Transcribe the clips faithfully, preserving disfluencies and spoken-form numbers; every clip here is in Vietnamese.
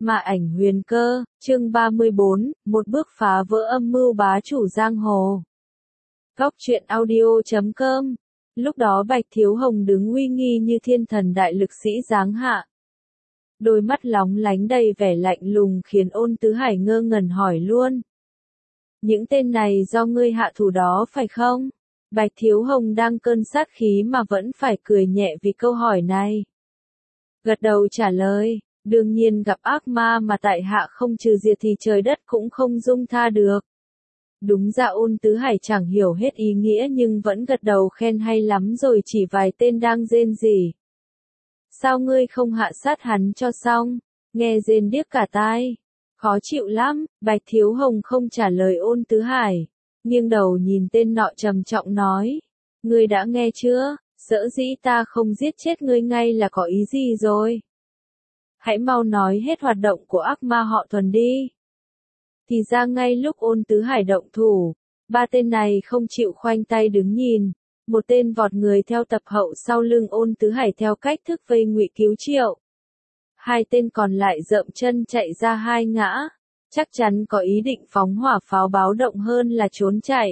Ma ảnh huyền cơ, chương ba mươi bốn, một bước phá vỡ âm mưu bá chủ giang hồ. Góc truyện audio chấm com. Lúc đó Bạch Thiếu Hồng đứng uy nghi như thiên thần đại lực sĩ giáng hạ. Đôi mắt lóng lánh đầy vẻ lạnh lùng khiến Ôn Tứ Hải ngơ ngẩn hỏi luôn. Những tên này do ngươi hạ thủ đó phải không? Bạch Thiếu Hồng đang cơn sát khí mà vẫn phải cười nhẹ vì câu hỏi này. Gật đầu trả lời. Đương nhiên gặp ác ma mà tại hạ không trừ diệt thì trời đất cũng không dung tha được. Đúng ra Ôn Tứ Hải chẳng hiểu hết ý nghĩa nhưng vẫn gật đầu khen hay lắm rồi chỉ vài tên đang rên rỉ. Sao ngươi không hạ sát hắn cho xong? Nghe rên điếc cả tai. Khó chịu lắm, Bạch Thiếu Hồng không trả lời Ôn Tứ Hải. Nghiêng đầu nhìn tên nọ trầm trọng nói. Ngươi đã nghe chưa? Dỡ dĩ ta không giết chết ngươi ngay là có ý gì rồi? Hãy mau nói hết hoạt động của ác ma họ Thuần đi. Thì ra ngay lúc Ôn Tứ Hải động thủ, ba tên này không chịu khoanh tay đứng nhìn. Một tên vọt người theo tập hậu sau lưng Ôn Tứ Hải theo cách thức vây ngụy cứu Triệu. Hai tên còn lại dậm chân chạy ra hai ngã, chắc chắn có ý định phóng hỏa pháo báo động hơn là trốn chạy.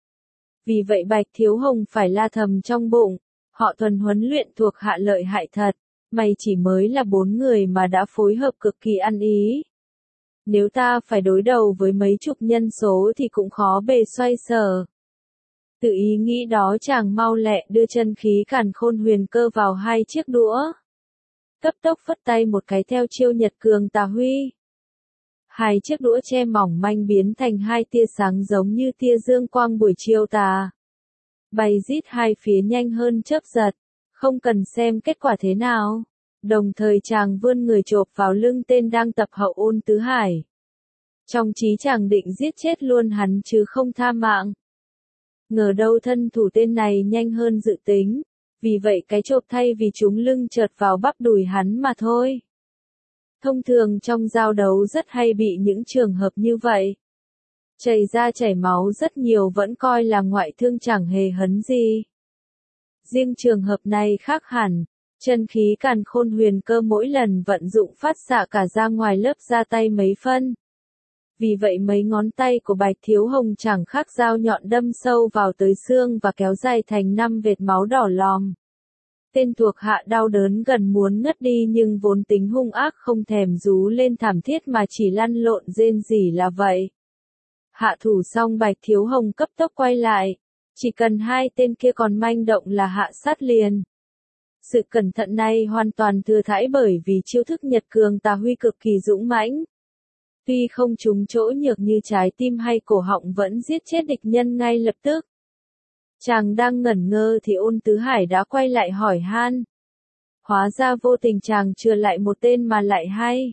Vì vậy Bạch Thiếu Hồng phải la thầm trong bụng, họ Thuần huấn luyện thuộc hạ lợi hại thật. Mày chỉ mới là bốn người mà đã phối hợp cực kỳ ăn ý. Nếu ta phải đối đầu với mấy chục nhân số thì cũng khó bề xoay sở. Tự ý nghĩ đó chàng mau lẹ đưa chân khí càn khôn huyền cơ vào hai chiếc đũa. Cấp tốc phất tay một cái theo chiêu Nhật Cường Tà Huy. Hai chiếc đũa che mỏng manh biến thành hai tia sáng giống như tia dương quang buổi chiều tà. Bay rít hai phía nhanh hơn chớp giật. Không cần xem kết quả thế nào. Đồng thời chàng vươn người chộp vào lưng tên đang tập hậu Ôn Tứ Hải. Trong trí chàng định giết chết luôn hắn chứ không tha mạng. Ngờ đâu thân thủ tên này nhanh hơn dự tính. Vì vậy cái chộp thay vì trúng lưng chợt vào bắp đùi hắn mà thôi. Thông thường trong giao đấu rất hay bị những trường hợp như vậy. Chảy ra chảy máu rất nhiều vẫn coi là ngoại thương chẳng hề hấn gì. Riêng trường hợp này khác hẳn, chân khí càn khôn huyền cơ mỗi lần vận dụng phát xạ cả ra ngoài lớp da tay mấy phân. Vì vậy mấy ngón tay của Bạch Thiếu Hồng chẳng khác dao nhọn đâm sâu vào tới xương và kéo dài thành năm vệt máu đỏ lòm. Tên thuộc hạ đau đớn gần muốn ngất đi nhưng vốn tính hung ác không thèm rú lên thảm thiết mà chỉ lăn lộn rên rỉ là vậy. Hạ thủ xong Bạch Thiếu Hồng cấp tốc quay lại. Chỉ cần hai tên kia còn manh động là hạ sát liền. Sự cẩn thận này hoàn toàn thừa thãi bởi vì chiêu thức Nhật Cường Tà Huy cực kỳ dũng mãnh. Tuy không trúng chỗ nhược như trái tim hay cổ họng vẫn giết chết địch nhân ngay lập tức. Chàng đang ngẩn ngơ thì Ôn Tứ Hải đã quay lại hỏi han. Hóa ra vô tình chàng chừa lại một tên mà lại hay.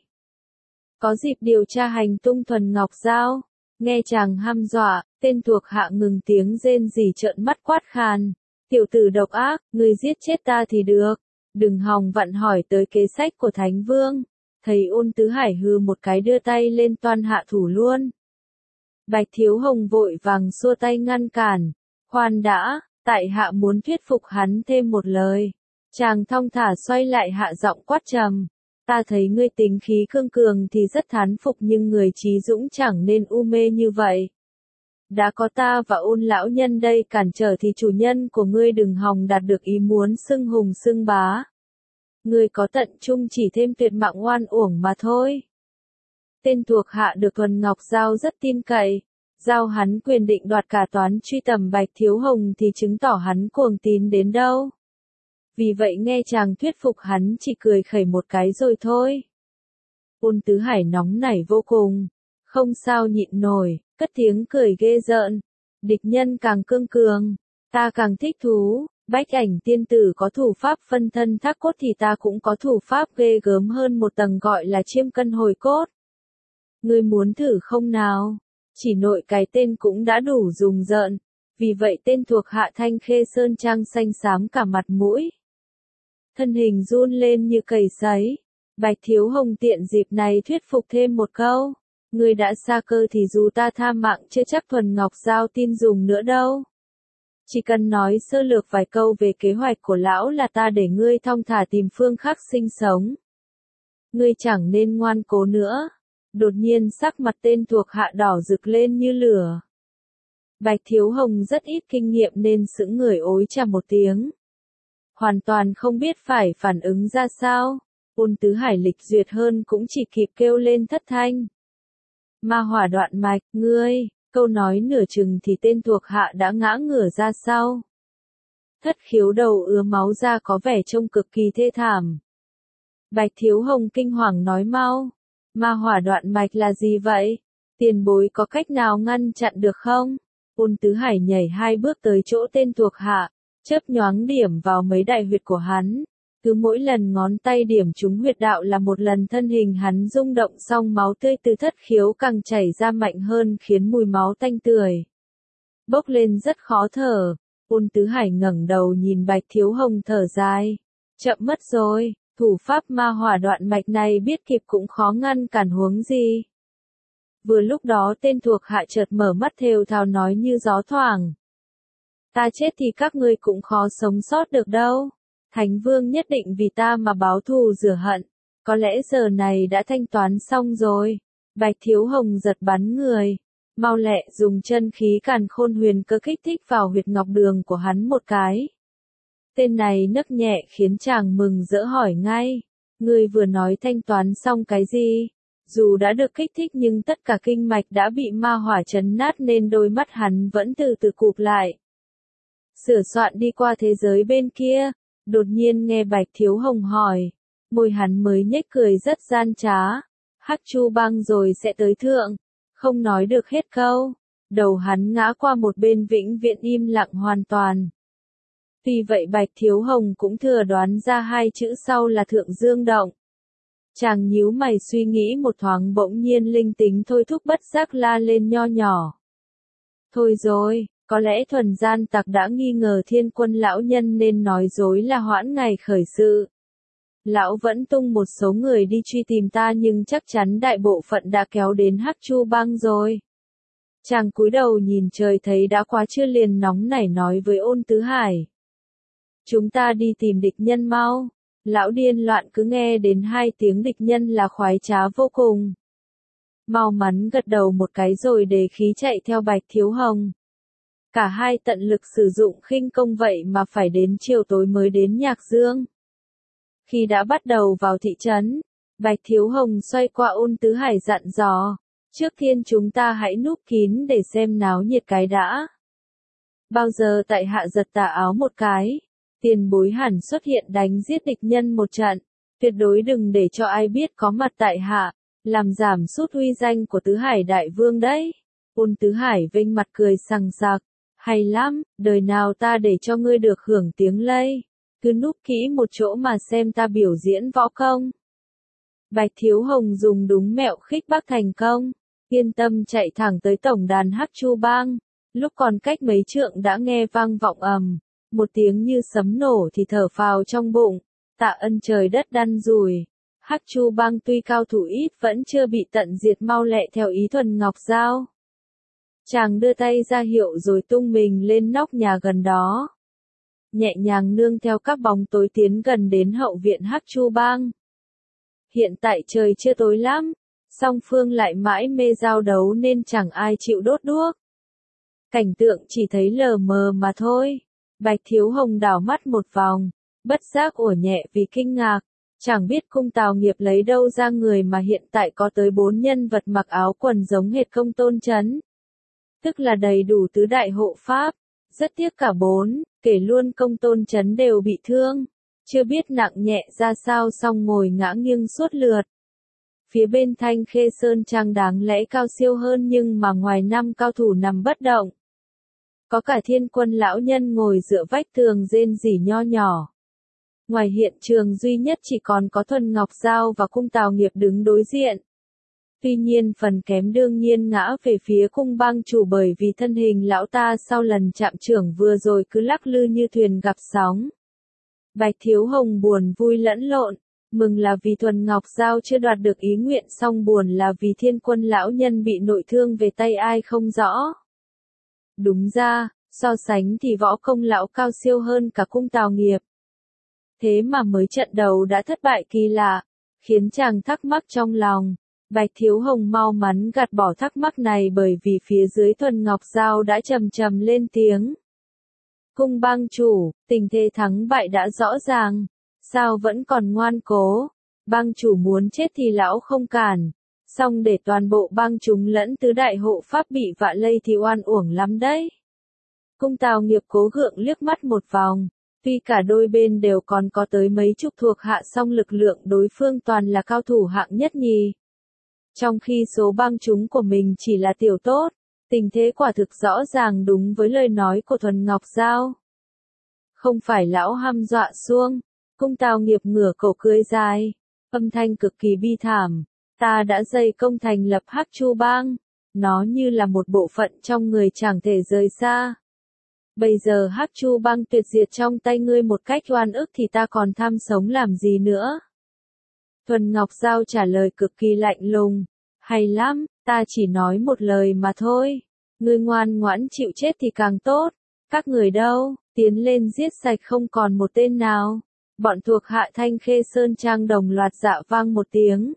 Có dịp điều tra hành tung Thuần Ngọc Giao. Nghe chàng hăm dọa, tên thuộc hạ ngừng tiếng rên rỉ trợn mắt quát khàn. Tiểu tử độc ác, ngươi giết chết ta thì được. Đừng hòng vặn hỏi tới kế sách của Thánh Vương. Thầy Ôn Tứ Hải hừ một cái đưa tay lên toan hạ thủ luôn. Bạch Thiếu Hồng vội vàng xua tay ngăn cản. Khoan đã, tại hạ muốn thuyết phục hắn thêm một lời. Chàng thong thả xoay lại hạ giọng quát trầm. Ta thấy ngươi tính khí cương cường thì rất thán phục nhưng người trí dũng chẳng nên u mê như vậy. Đã có ta và Ôn lão nhân đây cản trở thì chủ nhân của ngươi đừng hòng đạt được ý muốn xưng hùng xưng bá. Ngươi có tận trung chỉ thêm tuyệt mạng oan uổng mà thôi. Tên thuộc hạ được Thuần Ngọc Giao rất tin cậy. Giao hắn quyền định đoạt cả toán truy tầm Bạch Thiếu Hồng thì chứng tỏ hắn cuồng tín đến đâu. Vì vậy nghe chàng thuyết phục hắn chỉ cười khẩy một cái rồi thôi. Ôn Tứ Hải nóng nảy vô cùng. Không sao nhịn nổi, cất tiếng cười ghê rợn. Địch nhân càng cương cường, ta càng thích thú. Bách Ảnh tiên tử có thủ pháp phân thân thác cốt thì ta cũng có thủ pháp ghê gớm hơn một tầng gọi là chiêm cân hồi cốt. Ngươi muốn thử không nào? Chỉ nội cái tên cũng đã đủ rùng rợn. Vì vậy tên thuộc hạ Thanh Khê Sơn Trang xanh xám cả mặt mũi. Thân hình run lên như cầy sấy. Bạch Thiếu Hồng tiện dịp này thuyết phục thêm một câu. Ngươi đã xa cơ thì dù ta tha mạng chưa chắc Thuần Ngọc Giao tin dùng nữa đâu. Chỉ cần nói sơ lược vài câu về kế hoạch của lão là ta để ngươi thong thả tìm phương khác sinh sống. ngươi chẳng nên ngoan cố nữa. Đột nhiên sắc mặt tên thuộc hạ đỏ rực lên như lửa. Bạch Thiếu Hồng rất ít kinh nghiệm nên sững người ối chà một tiếng. Hoàn toàn không biết phải phản ứng ra sao. Ôn Tứ Hải lịch duyệt hơn cũng chỉ kịp kêu lên thất thanh. Ma hỏa đoạn mạch, ngươi, câu nói nửa chừng thì tên thuộc hạ đã ngã ngửa ra sau. Thất khiếu đầu ứa máu ra có vẻ trông cực kỳ thê thảm. Bạch Thiếu Hồng kinh hoàng nói mau. Ma hỏa đoạn mạch là gì vậy? Tiền bối có cách nào ngăn chặn được không? Ôn Tứ Hải nhảy hai bước tới chỗ tên thuộc hạ, chớp nhoáng điểm vào mấy đại huyệt của hắn. Cứ mỗi lần ngón tay điểm trúng huyệt đạo là một lần thân hình hắn rung động, xong máu tươi từ thất khiếu càng chảy ra mạnh hơn khiến mùi máu tanh tưởi bốc lên rất khó thở. Ôn Tứ Hải ngẩng đầu nhìn Bạch Thiếu Hồng thở dài. Chậm mất rồi, thủ pháp ma hỏa đoạn mạch này biết kịp cũng khó ngăn cản huống gì. Vừa lúc đó tên thuộc hạ chợt mở mắt thều thào nói như gió thoảng. Ta chết thì các ngươi cũng khó sống sót được đâu. Thánh Vương nhất định vì ta mà báo thù rửa hận. Có lẽ giờ này đã thanh toán xong rồi. Bạch Thiếu Hồng giật bắn người. Mau lẹ dùng chân khí càn khôn huyền cơ kích thích vào huyệt ngọc đường của hắn một cái. Tên này nấc nhẹ khiến chàng mừng rỡ hỏi ngay. Ngươi vừa nói thanh toán xong cái gì? Dù đã được kích thích nhưng tất cả kinh mạch đã bị ma hỏa chấn nát nên đôi mắt hắn vẫn từ từ cụp lại. Sửa soạn đi qua thế giới bên kia. Đột nhiên nghe Bạch Thiếu Hồng hỏi. Môi hắn mới nhếch cười rất gian trá. Hắc Chu Bang rồi sẽ tới thượng. Không nói được hết câu. Đầu hắn ngã qua một bên vĩnh viễn im lặng hoàn toàn. Tuy vậy Bạch Thiếu Hồng cũng thừa đoán ra hai chữ sau là Thượng Dương Động. Chàng nhíu mày suy nghĩ một thoáng, bỗng nhiên linh tính thôi thúc bất giác la lên nho nhỏ. Thôi rồi, có lẽ thuần gian tặc đã nghi ngờ Thiên Quân lão nhân nên nói dối là hoãn ngày khởi sự. Lão vẫn tung một số người đi truy tìm ta nhưng chắc chắn đại bộ phận đã kéo đến Hắc Chu Bang rồi. Chàng cúi đầu nhìn trời thấy đã quá trưa liền nóng nảy nói với Ôn Tứ Hải. Chúng ta đi tìm địch nhân mau. Lão điên loạn cứ nghe đến hai tiếng địch nhân là khoái trá vô cùng. Mau mắn gật đầu một cái rồi đề khí chạy theo Bạch Thiếu Hồng. Cả hai tận lực sử dụng khinh công vậy mà phải đến chiều tối mới đến Nhạc Dương. Khi đã bắt đầu vào thị trấn, Bạch Thiếu Hồng xoay qua Ôn Tứ Hải dặn dò. Trước tiên chúng ta hãy núp kín để xem náo nhiệt cái đã. Bao giờ tại hạ giật tà áo một cái. Tiền bối hẳn xuất hiện đánh giết địch nhân một trận, tuyệt đối đừng để cho ai biết có mặt tại hạ, làm giảm sút uy danh của Tứ Hải Đại Vương đấy. Ôn Tứ Hải vênh mặt cười sằng sặc, hay lắm, đời nào ta để cho ngươi được hưởng tiếng lây, cứ núp kỹ một chỗ mà xem ta biểu diễn võ công. Bạch Thiếu Hồng dùng đúng mẹo khích bác thành công, yên tâm chạy thẳng tới tổng đàn Hắc Chu Bang, lúc còn cách mấy trượng đã nghe vang vọng ầm. Một tiếng như sấm nổ thì thở phào trong bụng, tạ ân trời đất đăn rủi. Hắc Chu Bang tuy cao thủ ít vẫn chưa bị tận diệt, mau lẹ theo ý Thuần Ngọc Giao. Chàng đưa tay ra hiệu rồi tung mình lên nóc nhà gần đó. Nhẹ nhàng nương theo các bóng tối tiến gần đến hậu viện Hắc Chu Bang. Hiện tại trời chưa tối lắm, song phương lại mãi mê giao đấu nên chẳng ai chịu đốt đuốc. Cảnh tượng chỉ thấy lờ mờ mà thôi. Bạch Thiếu Hồng đảo mắt một vòng, bất giác ủa nhẹ vì kinh ngạc, chẳng biết Cung Tào Nghiệp lấy đâu ra người mà hiện tại có tới bốn nhân vật mặc áo quần giống hệt Công Tôn Chấn. Tức là đầy đủ tứ đại hộ pháp, rất tiếc cả bốn, kể luôn Công Tôn Chấn đều bị thương, chưa biết nặng nhẹ ra sao song ngồi ngã nghiêng suốt lượt. Phía bên Thanh Khê Sơn Trang đáng lẽ cao siêu hơn nhưng mà ngoài năm cao thủ nằm bất động. Có cả Thiên Quân lão nhân ngồi dựa vách tường rên rỉ nho nhỏ. Ngoài hiện trường duy nhất chỉ còn có Thuần Ngọc Giao và Cung Tào Nghiệp đứng đối diện. Tuy nhiên phần kém đương nhiên ngã về phía Cung Bang chủ bởi vì thân hình lão ta sau lần chạm chưởng vừa rồi cứ lắc lư như thuyền gặp sóng. Bạch Thiếu Hồng buồn vui lẫn lộn, mừng là vì Thuần Ngọc Giao chưa đoạt được ý nguyện, song buồn là vì Thiên Quân lão nhân bị nội thương về tay ai không rõ. Đúng ra, so sánh thì võ công lão cao siêu hơn cả Cung Tào Nghiệp. Thế mà mới trận đầu đã thất bại kỳ lạ, khiến chàng thắc mắc trong lòng. Bạch Thiếu Hồng mau mắn gạt bỏ thắc mắc này bởi vì phía dưới Thuần Ngọc Giao đã trầm trầm lên tiếng. Cung bang chủ, tình thế thắng bại đã rõ ràng, sao vẫn còn ngoan cố, bang chủ muốn chết thì lão không cản, song để toàn bộ bang chúng lẫn tứ đại hộ pháp bị vạ lây thì oan uổng lắm đấy. Cung Tào Nghiệp cố gượng liếc mắt một vòng, tuy cả đôi bên đều còn có tới mấy chục thuộc hạ song lực lượng đối phương toàn là cao thủ hạng nhất nhì. Trong khi số bang chúng của mình chỉ là tiểu tốt, tình thế quả thực rõ ràng đúng với lời nói của Thuần Ngọc Giao. Không phải lão hăm dọa xuông, Cung Tào Nghiệp ngửa cổ cười dài, âm thanh cực kỳ bi thảm, ta đã dày công thành lập Hắc Chu Bang, nó như là một bộ phận trong người chẳng thể rời xa. Bây giờ Hắc Chu Bang tuyệt diệt trong tay ngươi một cách oan ức thì ta còn tham sống làm gì nữa? Thuần Ngọc Giao trả lời cực kỳ lạnh lùng, hay lắm, ta chỉ nói một lời mà thôi, ngươi ngoan ngoãn chịu chết thì càng tốt, các người đâu, tiến lên giết sạch không còn một tên nào. Bọn thuộc hạ Thanh Khê Sơn Trang đồng loạt dạ vang một tiếng.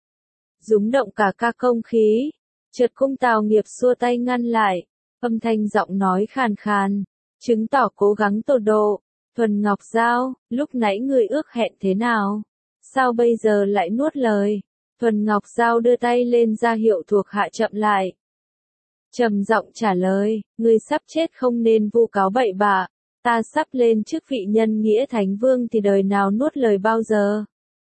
Rúng động cả ca công khí, chợt Cung Tào Nghiệp xua tay ngăn lại, âm thanh giọng nói khàn khàn, chứng tỏ cố gắng tột độ. Thuần Ngọc Giao, lúc nãy ngươi ước hẹn thế nào? Sao bây giờ lại nuốt lời? Thuần Ngọc Giao đưa tay lên ra hiệu thuộc hạ chậm lại. Trầm giọng trả lời, ngươi sắp chết không nên vu cáo bậy bạ, ta sắp lên chức vị nhân nghĩa thánh vương thì đời nào nuốt lời bao giờ.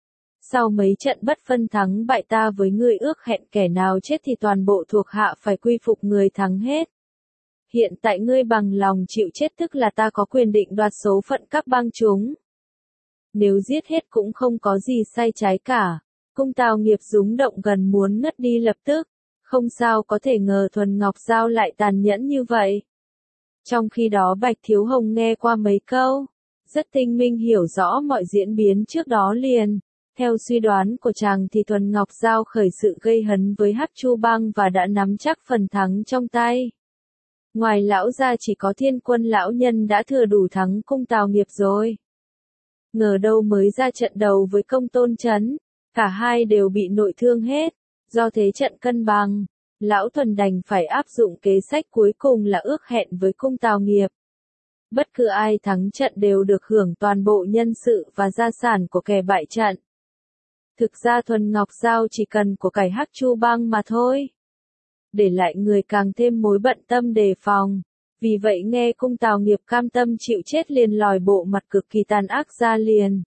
Sau mấy trận bất phân thắng bại ta với ngươi ước hẹn kẻ nào chết thì toàn bộ thuộc hạ phải quy phục người thắng hết. Hiện tại ngươi bằng lòng chịu chết tức là ta có quyền định đoạt số phận các bang chúng. Nếu giết hết cũng không có gì sai trái cả. Cung Tào Nghiệp rúng động gần muốn ngất đi lập tức. Không sao có thể ngờ Thuần Ngọc Giao lại tàn nhẫn như vậy. Trong khi đó Bạch Thiếu Hồng nghe qua mấy câu, rất tinh minh hiểu rõ mọi diễn biến trước đó liền. Theo suy đoán của chàng thì Thuần Ngọc Giao khởi sự gây hấn với Hắc Chu Bang và đã nắm chắc phần thắng trong tay. Ngoài lão ra chỉ có Thiên Quân lão nhân đã thừa đủ thắng Cung Tào Nghiệp rồi. Ngờ đâu mới ra trận đầu với Công Tôn Chấn, cả hai đều bị nội thương hết, do thế trận cân bằng, lão Thuần đành phải áp dụng kế sách cuối cùng là ước hẹn với Cung Tào Nghiệp. Bất cứ ai thắng trận đều được hưởng toàn bộ nhân sự và gia sản của kẻ bại trận. Thực ra Thuần Ngọc Giao chỉ cần của cải Hắc Chu Bang mà thôi. Để lại người càng thêm mối bận tâm đề phòng. Vì vậy nghe Cung Tào Nghiệp cam tâm chịu chết liền lòi bộ mặt cực kỳ tàn ác ra liền.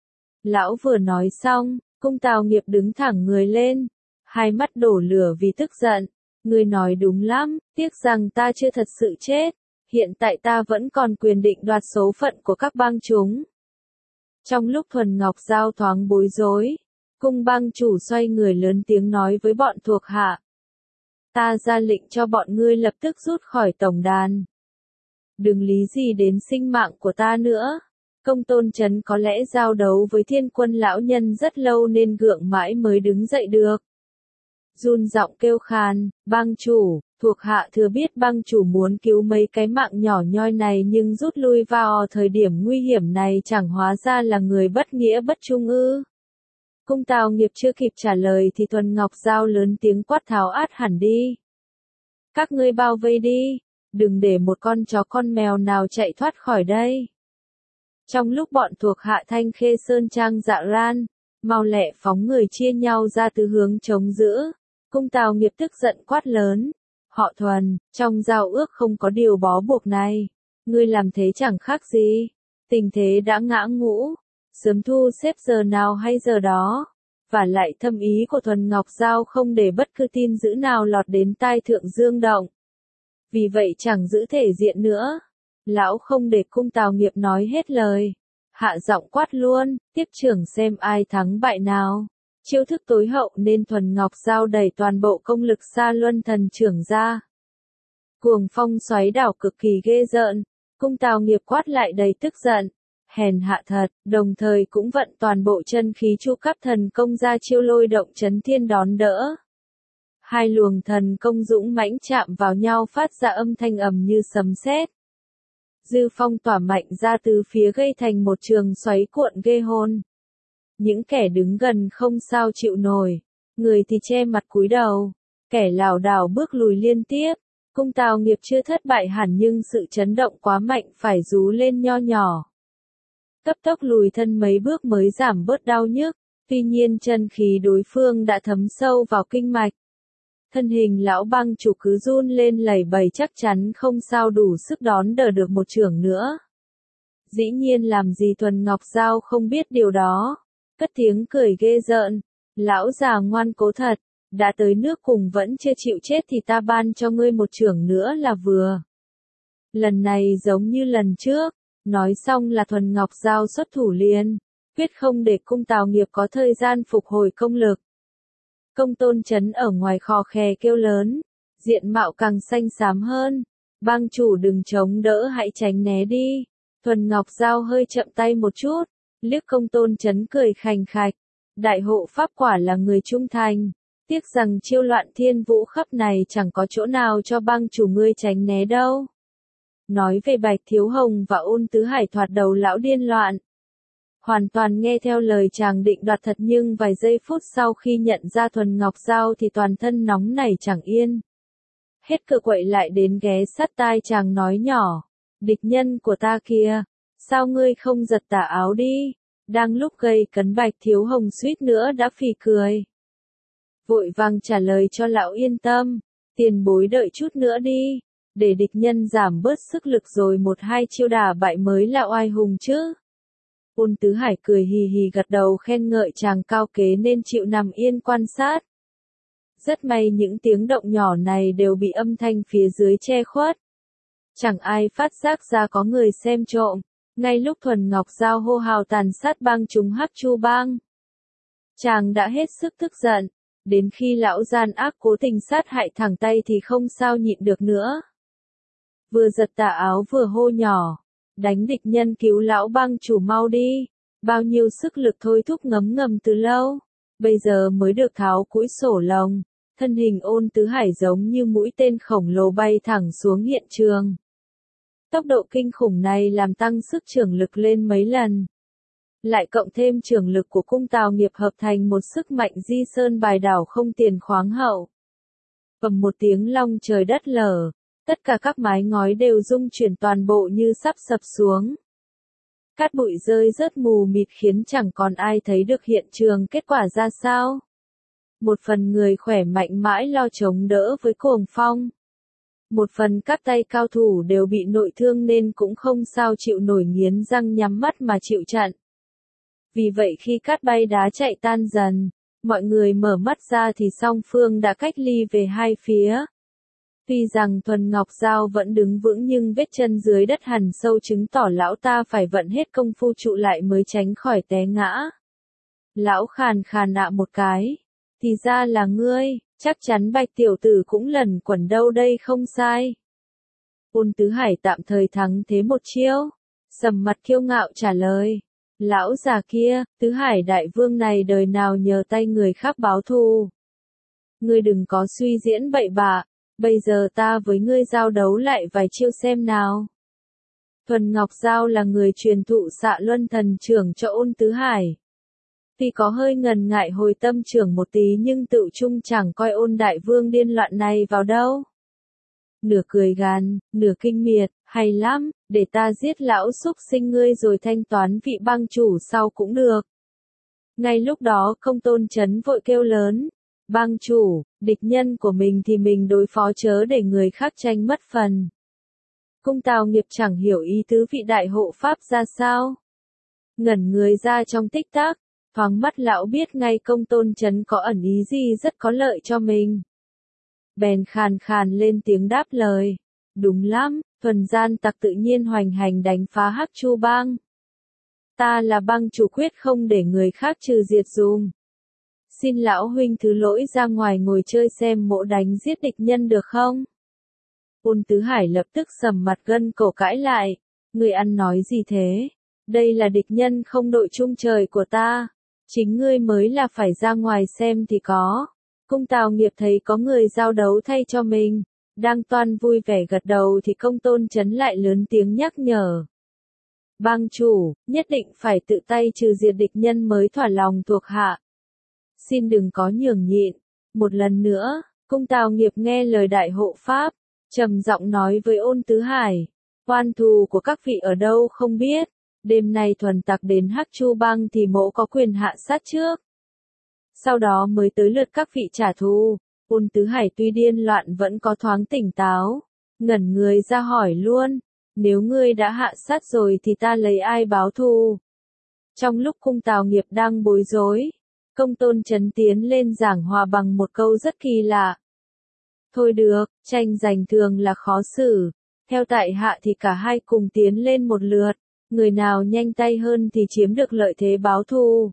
Lão vừa nói xong, Cung Tào Nghiệp đứng thẳng người lên, hai mắt đổ lửa vì tức giận. Ngươi nói đúng lắm, tiếc rằng ta chưa thật sự chết, hiện tại ta vẫn còn quyền định đoạt số phận của các bang chúng. Trong lúc Thuần Ngọc Giao thoáng bối rối, Cung bang chủ xoay người lớn tiếng nói với bọn thuộc hạ. Ta ra lệnh cho bọn ngươi lập tức rút khỏi tổng đàn. Đừng lý gì đến sinh mạng của ta nữa. Công Tôn Chấn có lẽ giao đấu với Thiên Quân lão nhân rất lâu nên gượng mãi mới đứng dậy được. Run giọng kêu khan, bang chủ, thuộc hạ thừa biết bang chủ muốn cứu mấy cái mạng nhỏ nhoi này nhưng rút lui vào thời điểm nguy hiểm này chẳng hóa ra là người bất nghĩa bất trung ư. Cung Tào Nghiệp chưa kịp trả lời thì Thuần Ngọc Giao lớn tiếng quát tháo át hẳn đi. Các ngươi bao vây đi, đừng để một con chó con mèo nào chạy thoát khỏi đây. Trong lúc bọn thuộc hạ Thanh Khê Sơn Trang dạ ran, mau lẹ phóng người chia nhau ra từ hướng chống giữ. Cung Tào Nghiệp tức giận quát lớn. Họ Thuần, trong giao ước không có điều bó buộc này. Ngươi làm thế chẳng khác gì. Tình thế đã ngã ngũ. Sớm thu xếp giờ nào hay giờ đó. Và lại thâm ý của Thuần Ngọc Giao không để bất cứ tin dữ nào lọt đến tai Thượng Dương Động. Vì vậy chẳng giữ thể diện nữa. Lão không để Cung Tào Nghiệp nói hết lời. Hạ giọng quát luôn, tiếp trưởng xem ai thắng bại nào. Chiêu thức tối hậu nên Thuần Ngọc Giao đẩy toàn bộ công lực Sa Luân Thần Trưởng ra. Cuồng phong xoáy đảo cực kỳ ghê rợn. Cung Tào Nghiệp quát lại đầy tức giận. Hèn hạ thật, đồng thời cũng vận toàn bộ chân khí chu cấp thần công ra chiêu lôi động chấn thiên đón đỡ. Hai luồng thần công dũng mãnh chạm vào nhau phát ra âm thanh ầm như sấm sét. Dư phong tỏa mạnh ra từ phía gây thành một trường xoáy cuộn ghê hồn. Những kẻ đứng gần không sao chịu nổi, người thì che mặt cúi đầu, kẻ lảo đảo bước lùi liên tiếp. Cung Tào Nghiệp chưa thất bại hẳn nhưng sự chấn động quá mạnh phải rú lên nho nhỏ. Cấp tốc lùi thân mấy bước mới giảm bớt đau nhức, tuy nhiên chân khí đối phương đã thấm sâu vào kinh mạch. Thân hình lão bang chủ cứ run lên lẩy bẩy chắc chắn không sao đủ sức đón đỡ được một chưởng nữa. Dĩ nhiên làm gì Thuần Ngọc Giao không biết điều đó, cất tiếng cười ghê rợn, lão già ngoan cố thật, đã tới nước cùng vẫn chưa chịu chết thì ta ban cho ngươi một chưởng nữa là vừa. Lần này giống như lần trước, nói xong là Thuần Ngọc Giao xuất thủ liền, quyết không để Cung Tào Nghiệp có thời gian phục hồi công lực. Công Tôn Chấn ở ngoài khò khè kêu lớn, diện mạo càng xanh xám hơn, bang chủ đừng chống đỡ hãy tránh né đi. Thuần Ngọc Giao hơi chậm tay một chút, liếc Công Tôn Chấn cười khành khạch, đại hộ pháp quả là người trung thành, tiếc rằng chiêu loạn thiên vũ khắp này chẳng có chỗ nào cho bang chủ ngươi tránh né đâu. Nói về Bạch Thiếu Hồng và Ôn Tứ Hải thoạt đầu lão điên loạn. Hoàn toàn nghe theo lời chàng định đoạt thật nhưng vài giây phút sau khi nhận ra Thuần Ngọc Giao thì toàn thân nóng nảy chẳng yên. Hết cựa quậy lại đến ghé sát tai chàng nói nhỏ, địch nhân của ta kìa, sao ngươi không giật tà áo đi, đang lúc gây cấn Bạch Thiếu Hồng suýt nữa đã phì cười. Vội vàng trả lời cho lão yên tâm, tiền bối đợi chút nữa đi, để địch nhân giảm bớt sức lực rồi một hai chiêu đả bại mới là oai hùng chứ. Ôn Tứ Hải cười hì hì gật đầu khen ngợi chàng cao kế nên chịu nằm yên quan sát. Rất may những tiếng động nhỏ này đều bị âm thanh phía dưới che khuất. Chẳng ai phát giác ra có người xem trộm, ngay lúc Thuần Ngọc Giao hô hào tàn sát bang chúng Hắc Chu bang. Chàng đã hết sức tức giận, đến khi lão gian ác cố tình sát hại thẳng tay thì không sao nhịn được nữa. Vừa giật tà áo vừa hô nhỏ, đánh địch nhân cứu lão bang chủ mau đi, bao nhiêu sức lực thôi thúc ngấm ngầm từ lâu, bây giờ mới được tháo cũi sổ lồng, thân hình Ôn Tứ Hải giống như mũi tên khổng lồ bay thẳng xuống hiện trường. Tốc độ kinh khủng này làm tăng sức trưởng lực lên mấy lần. Lại cộng thêm trưởng lực của Cung Tào Nghiệp hợp thành một sức mạnh di sơn bài đảo không tiền khoáng hậu. Bầm một tiếng long trời đất lở, tất cả các mái ngói đều rung chuyển toàn bộ như sắp sập xuống. Cát bụi rơi rớt mù mịt khiến chẳng còn ai thấy được hiện trường kết quả ra sao. Một phần người khỏe mạnh mãi lo chống đỡ với cuồng phong. Một phần các tay cao thủ đều bị nội thương nên cũng không sao chịu nổi nghiến răng nhắm mắt mà chịu trận. Vì vậy khi cát bay đá chạy tan dần, mọi người mở mắt ra thì song phương đã cách ly về hai phía. Tuy rằng Thuần Ngọc Giao vẫn đứng vững nhưng vết chân dưới đất hằn sâu chứng tỏ lão ta phải vận hết công phu trụ lại mới tránh khỏi té ngã. Lão khàn khàn nạ một cái. Thì ra là ngươi, chắc chắn Bạch tiểu tử cũng lẩn quẩn đâu đây không sai. Ôn Tứ Hải tạm thời thắng thế một chiêu. Sầm mặt kiêu ngạo trả lời. Lão già kia, Tứ Hải đại vương này đời nào nhờ tay người khác báo thù. Ngươi đừng có suy diễn bậy bạ, bây giờ ta với ngươi giao đấu lại vài chiêu xem nào. Thuần Ngọc Giao là người truyền thụ Xạ Luân Thần Chưởng cho Ôn Tứ Hải. Tuy có hơi ngần ngại hồi tâm trưởng một tí nhưng tự chung chẳng coi Ôn đại vương điên loạn này vào đâu. Nửa cười gàn, nửa kinh miệt, hay lắm, để ta giết lão xúc sinh ngươi rồi thanh toán vị bang chủ sau cũng được. Ngay lúc đó Công Tôn Chấn vội kêu lớn, bang chủ, địch nhân của mình thì mình đối phó chớ để người khác tranh mất phần. Cung Tào Nghiệp chẳng hiểu ý tứ vị đại hộ pháp ra sao. Ngẩn người ra trong tích tắc, thoáng mắt lão biết ngay Công Tôn Chấn có ẩn ý gì rất có lợi cho mình. Bèn khàn khàn lên tiếng đáp lời. Đúng lắm, thuần gian tặc tự nhiên hoành hành đánh phá Hắc Chu bang. Ta là bang chủ quyết không để người khác trừ diệt dùm. Xin lão huynh thứ lỗi ra ngoài ngồi chơi xem mỗ đánh giết địch nhân được không? Ôn Tứ Hải lập tức sầm mặt gân cổ cãi lại. Người ăn nói gì thế? Đây là địch nhân không đội chung trời của ta. Chính ngươi mới là phải ra ngoài xem thì có. Cung Tào Nghiệp thấy có người giao đấu thay cho mình. Đang toan vui vẻ gật đầu thì Công Tôn Chấn lại lớn tiếng nhắc nhở. Bang chủ, nhất định phải tự tay trừ diệt địch nhân mới thỏa lòng thuộc hạ. Xin đừng có nhường nhịn. Một lần nữa, Cung Tào Nghiệp nghe lời đại hộ pháp, trầm giọng nói với Ôn Tứ Hải, oan thù của các vị ở đâu không biết, đêm nay thuần tặc đến Hắc Chu Bang thì mỗ có quyền hạ sát trước. Sau đó mới tới lượt các vị trả thù. Ôn Tứ Hải tuy điên loạn vẫn có thoáng tỉnh táo, ngẩn người ra hỏi luôn, nếu ngươi đã hạ sát rồi thì ta lấy ai báo thù? Trong lúc Cung Tào Nghiệp đang bối rối, Công Tôn Chấn tiến lên giảng hòa bằng một câu rất kỳ lạ. Thôi được, tranh giành thường là khó xử, theo tại hạ thì cả hai cùng tiến lên một lượt, người nào nhanh tay hơn thì chiếm được lợi thế báo thù.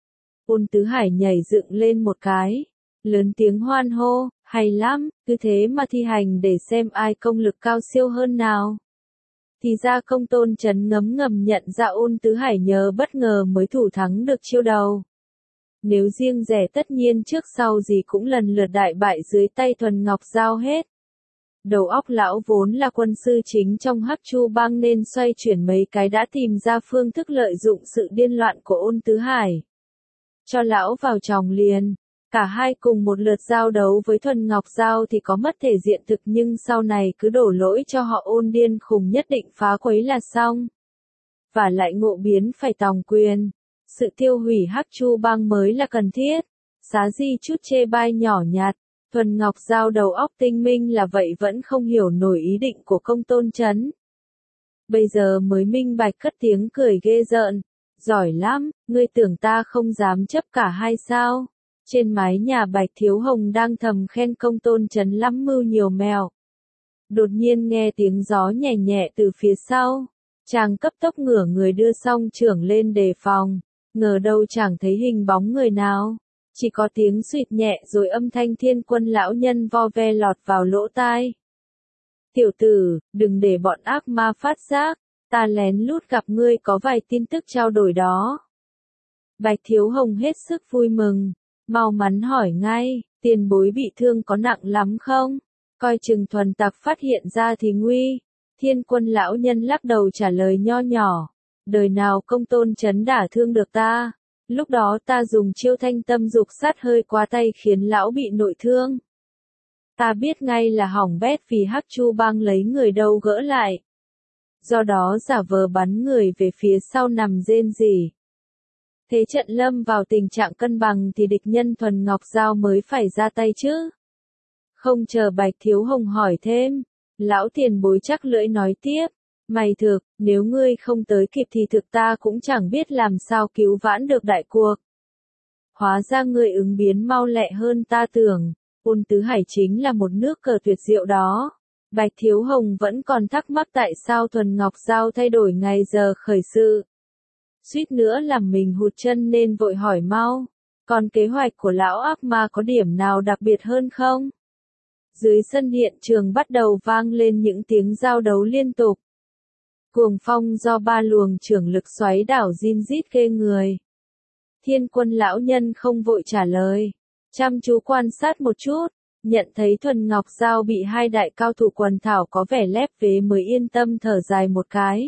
Ôn Tứ Hải nhảy dựng lên một cái, lớn tiếng hoan hô, hay lắm, cứ thế mà thi hành để xem ai công lực cao siêu hơn nào. Thì ra Công Tôn Chấn ngấm ngầm nhận ra Ôn Tứ Hải nhờ bất ngờ mới thủ thắng được chiêu đầu. Nếu riêng rẻ tất nhiên trước sau gì cũng lần lượt đại bại dưới tay Thuần Ngọc Giao hết. Đầu óc lão vốn là quân sư chính trong Hắc Chu Bang nên xoay chuyển mấy cái đã tìm ra phương thức lợi dụng sự điên loạn của Ôn Tứ Hải. Cho lão vào tròng liền. Cả hai cùng một lượt giao đấu với Thuần Ngọc Giao thì có mất thể diện thực nhưng sau này cứ đổ lỗi cho họ Ôn điên khùng nhất định phá quấy là xong. Và lại ngộ biến phải tòng quyền. Sự tiêu hủy Hắc Chu Bang mới là cần thiết. Xá gì chút chê bai nhỏ nhặt. Thuần Ngọc Giao đầu óc tinh minh là vậy vẫn không hiểu nổi ý định của Công Tôn Chấn. Bây giờ mới minh bạch cất tiếng cười ghê rợn. Giỏi lắm, ngươi tưởng ta không dám chấp cả hai sao? Trên mái nhà Bạch Thiếu Hồng đang thầm khen Công Tôn Chấn lắm mưu nhiều mèo. Đột nhiên nghe tiếng gió nhẹ nhẹ từ phía sau. Chàng cấp tốc ngửa người đưa song trưởng lên đề phòng. Ngờ đâu chẳng thấy hình bóng người nào. Chỉ có tiếng suýt nhẹ rồi âm thanh Thiên Quân lão nhân vo ve lọt vào lỗ tai. Tiểu tử, đừng để bọn ác ma phát giác. Ta lén lút gặp ngươi có vài tin tức trao đổi đó. Bạch Thiếu Hồng hết sức vui mừng. Mau mắn hỏi ngay, tiền bối bị thương có nặng lắm không? Coi chừng thuần tặc phát hiện ra thì nguy. Thiên Quân lão nhân lắc đầu trả lời nho nhỏ. Đời nào Công Tôn Chấn đả thương được ta? Lúc đó ta dùng chiêu thanh tâm dục sát hơi quá tay khiến lão bị nội thương. Ta biết ngay là hỏng bét vì Hắc Chu Bang lấy người đâu gỡ lại. Do đó giả vờ bắn người về phía sau nằm rên rỉ. Thế trận lâm vào tình trạng cân bằng thì địch nhân Thuần Ngọc Giao mới phải ra tay chứ. Không chờ Bạch Thiếu Hồng hỏi thêm, lão tiền bối chắc lưỡi nói tiếp. Mày thực, nếu ngươi không tới kịp thì thực ta cũng chẳng biết làm sao cứu vãn được đại cuộc. Hóa ra ngươi ứng biến mau lẹ hơn ta tưởng. Ôn Tứ Hải chính là một nước cờ tuyệt diệu đó. Bạch Thiếu Hồng vẫn còn thắc mắc tại sao Thuần Ngọc Giao thay đổi ngày giờ khởi sự. Suýt nữa làm mình hụt chân nên vội hỏi mau. Còn kế hoạch của lão ác ma có điểm nào đặc biệt hơn không? Dưới sân hiện trường bắt đầu vang lên những tiếng giao đấu liên tục. Cuồng phong do ba luồng trưởng lực xoáy đảo rin rít ghê người. Thiên Quân lão nhân không vội trả lời. Chăm chú quan sát một chút. Nhận thấy Thuần Ngọc Giao bị hai đại cao thủ quần thảo có vẻ lép vế mới yên tâm thở dài một cái.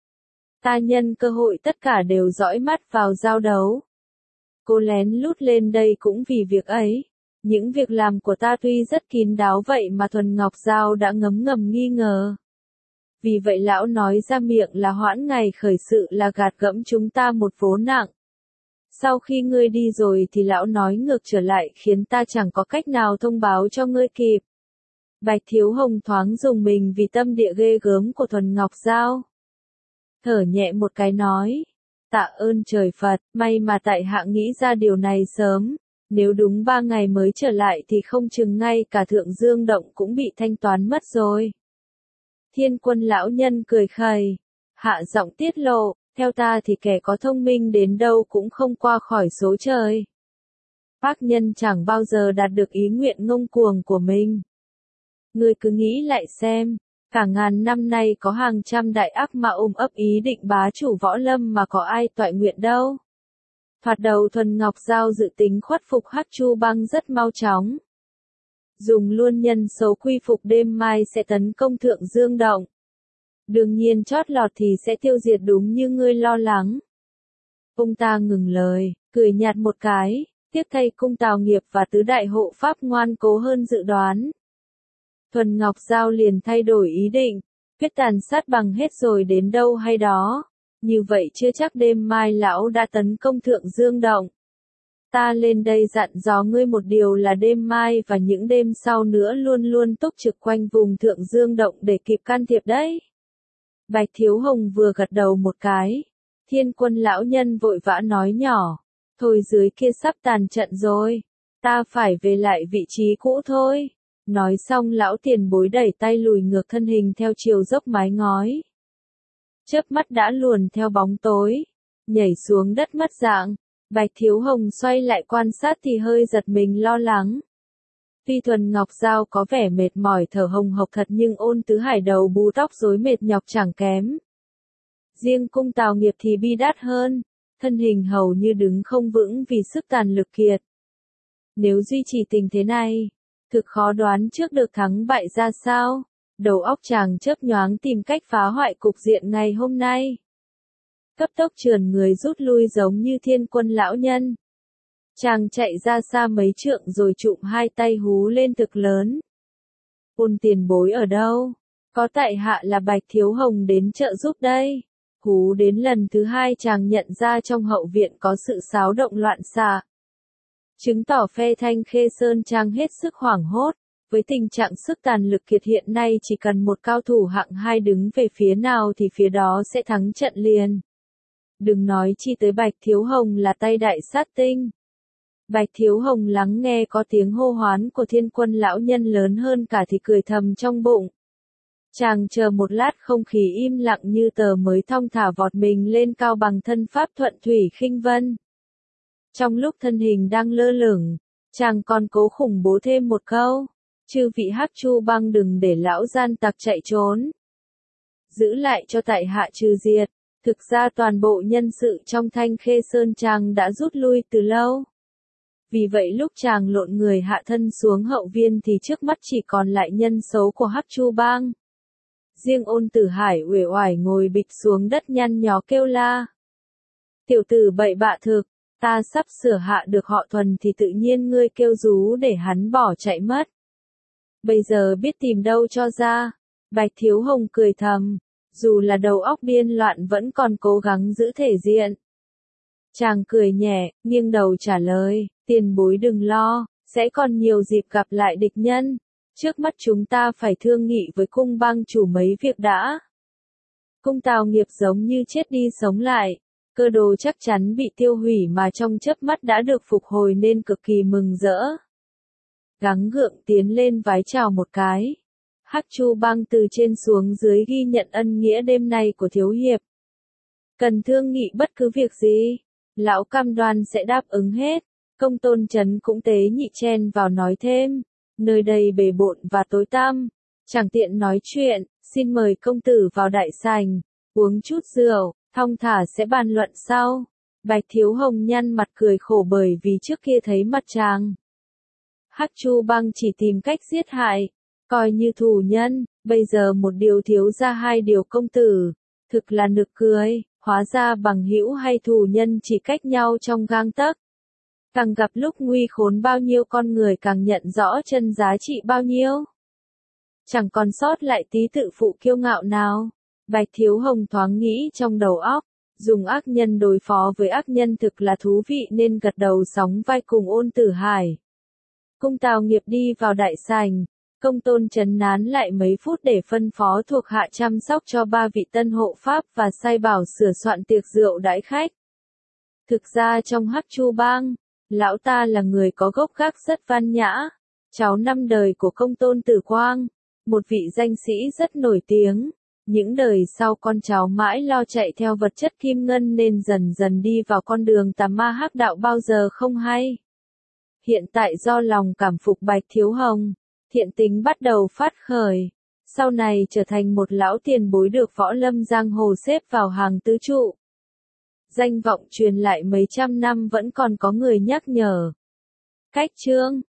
Ta nhân cơ hội tất cả đều dõi mắt vào giao đấu. Cô lén lút lên đây cũng vì việc ấy. Những việc làm của ta tuy rất kín đáo vậy mà Thuần Ngọc Giao đã ngấm ngầm nghi ngờ. Vì vậy lão nói ra miệng là hoãn ngày khởi sự là gạt gẫm chúng ta một vố nặng. Sau khi ngươi đi rồi thì lão nói ngược trở lại khiến ta chẳng có cách nào thông báo cho ngươi kịp. Bạch Thiếu Hồng thoáng dùng mình vì tâm địa ghê gớm của Thuần Ngọc Giao. Thở nhẹ một cái nói. Tạ ơn trời Phật, may mà tại hạ nghĩ ra điều này sớm. Nếu đúng ba ngày mới trở lại thì không chừng ngay cả Thượng Dương Động cũng bị thanh toán mất rồi. Thiên Quân lão nhân cười khẩy. Hạ giọng tiết lộ. Theo ta thì kẻ có thông minh đến đâu cũng không qua khỏi số trời. Bác nhân chẳng bao giờ đạt được ý nguyện ngông cuồng của mình. Ngươi cứ nghĩ lại xem, cả ngàn năm nay có hàng trăm đại ác ma ôm ấp ý định bá chủ võ lâm mà có ai toại nguyện đâu. Thoạt đầu Thuần Ngọc Giao dự tính khuất phục Hắc Chu Bang rất mau chóng. Dùng luôn nhân số quy phục đêm mai sẽ tấn công Thượng Dương Động. Đương nhiên chót lọt thì sẽ tiêu diệt đúng như ngươi lo lắng. Ông ta ngừng lời, cười nhạt một cái, tiếc thay cung Tào Nghiệp và tứ đại hộ pháp ngoan cố hơn dự đoán. Thuần Ngọc Giao liền thay đổi ý định, quyết tàn sát bằng hết rồi đến đâu hay đó. Như vậy chưa chắc đêm mai lão đã tấn công Thượng Dương Động. Ta lên đây dặn dò ngươi một điều là đêm mai và những đêm sau nữa luôn luôn túc trực quanh vùng Thượng Dương Động để kịp can thiệp đấy. Bạch Thiếu Hồng vừa gật đầu một cái. Thiên Quân lão nhân vội vã nói nhỏ. Thôi dưới kia sắp tàn trận rồi. Ta phải về lại vị trí cũ thôi. Nói xong lão tiền bối đẩy tay lùi ngược thân hình theo chiều dốc mái ngói. Chớp mắt đã luồn theo bóng tối. Nhảy xuống đất mất dạng. Bạch Thiếu Hồng xoay lại quan sát thì hơi giật mình lo lắng. Tuy Thuần Ngọc Giao có vẻ mệt mỏi thở hồng hộc thật nhưng Ôn Tứ Hải đầu bù tóc rối mệt nhọc chẳng kém. Riêng cung Tào Nghiệp thì bi đát hơn, thân hình hầu như đứng không vững vì sức tàn lực kiệt. Nếu duy trì tình thế này, thực khó đoán trước được thắng bại ra sao. Đầu óc chàng chớp nhoáng tìm cách phá hoại cục diện ngày hôm nay. Cấp tốc trườn người rút lui giống như Thiên Quân lão nhân. Chàng chạy ra xa mấy trượng rồi trụm hai tay hú lên thực lớn. Ôn tiền bối ở đâu? Có tại hạ là Bạch Thiếu Hồng đến trợ giúp đây. Hú đến lần thứ hai chàng nhận ra trong hậu viện có sự xáo động loạn xạ. Chứng tỏ phe Thanh Khê Sơn Trang hết sức hoảng hốt. Với tình trạng sức tàn lực kiệt hiện nay chỉ cần một cao thủ hạng hai đứng về phía nào thì phía đó sẽ thắng trận liền. Đừng nói chi tới Bạch Thiếu Hồng là tay đại sát tinh. Bạch Thiếu Hồng lắng nghe có tiếng hô hoán của Thiên Quân lão nhân lớn hơn cả thì cười thầm trong bụng. Chàng chờ một lát không khí im lặng như tờ mới thong thả vọt mình lên cao bằng thân pháp thuận thủy khinh vân. Trong lúc thân hình đang lơ lửng, chàng còn cố khủng bố thêm một câu. Chư vị Hắc Chu Bang đừng để lão gian tặc chạy trốn. Giữ lại cho tại hạ trừ diệt. Thực ra toàn bộ nhân sự trong Thanh Khê Sơn Trang đã rút lui từ lâu. Vì vậy lúc chàng lộn người hạ thân xuống hậu viên thì trước mắt chỉ còn lại nhân số của Hắc Chu Bang. Riêng Ôn Tử Hải uể oải ngồi bịch xuống đất nhăn nhó kêu la. Tiểu tử bậy bạ thực, ta sắp sửa hạ được họ Thuần thì tự nhiên ngươi kêu rú để hắn bỏ chạy mất. Bây giờ biết tìm đâu cho ra. Bạch Thiếu Hồng cười thầm. Dù là đầu óc điên loạn vẫn còn cố gắng giữ thể diện. Chàng cười nhẹ, nghiêng đầu trả lời, tiền bối đừng lo, sẽ còn nhiều dịp gặp lại địch nhân. Trước mắt chúng ta phải thương nghị với cung bang chủ mấy việc đã. Cung Tào Nghiệp giống như chết đi sống lại, cơ đồ chắc chắn bị tiêu hủy mà trong chớp mắt đã được phục hồi nên cực kỳ mừng rỡ. Gắng gượng tiến lên vái chào một cái. Hắc Chu Bang từ trên xuống dưới ghi nhận ân nghĩa đêm nay của thiếu hiệp. Cần thương nghị bất cứ việc gì, lão cam đoan sẽ đáp ứng hết. Công Tôn Chấn cũng tế nhị chen vào nói thêm, nơi đây bề bộn và tối tăm, chẳng tiện nói chuyện, xin mời công tử vào đại sảnh, uống chút rượu, thong thả sẽ bàn luận sau. Bạch Thiếu Hồng nhăn mặt cười khổ bởi vì trước kia thấy mặt chàng. Hắc Chu Bang chỉ tìm cách giết hại, coi như thù nhân, bây giờ một điều thiếu ra hai điều công tử, thực là nực cười, hóa ra bằng hữu hay thù nhân chỉ cách nhau trong gang tấc. Càng gặp lúc nguy khốn bao nhiêu con người càng nhận rõ chân giá trị bao nhiêu. Chẳng còn sót lại tí tự phụ kiêu ngạo nào. Bạch Thiếu Hồng thoáng nghĩ trong đầu óc, dùng ác nhân đối phó với ác nhân thực là thú vị nên gật đầu sóng vai cùng Ôn Tử Hải. Cung Tào Nghiệp đi vào đại sảnh. Công Tôn Chấn nán lại mấy phút để phân phó thuộc hạ chăm sóc cho ba vị tân hộ pháp và sai bảo sửa soạn tiệc rượu đãi khách. Thực ra trong Hắc Chu Bang, lão ta là người có gốc gác rất văn nhã, cháu năm đời của Công Tôn Tử Quang, một vị danh sĩ rất nổi tiếng. Những đời sau con cháu mãi lo chạy theo vật chất kim ngân nên dần dần đi vào con đường tà ma hắc đạo bao giờ không hay. Hiện tại do lòng cảm phục Bạch Thiếu Hồng, thiện tính bắt đầu phát khởi, sau này trở thành một lão tiền bối được võ lâm giang hồ xếp vào hàng tứ trụ. Danh vọng truyền lại mấy trăm năm vẫn còn có người nhắc nhở. Cách chương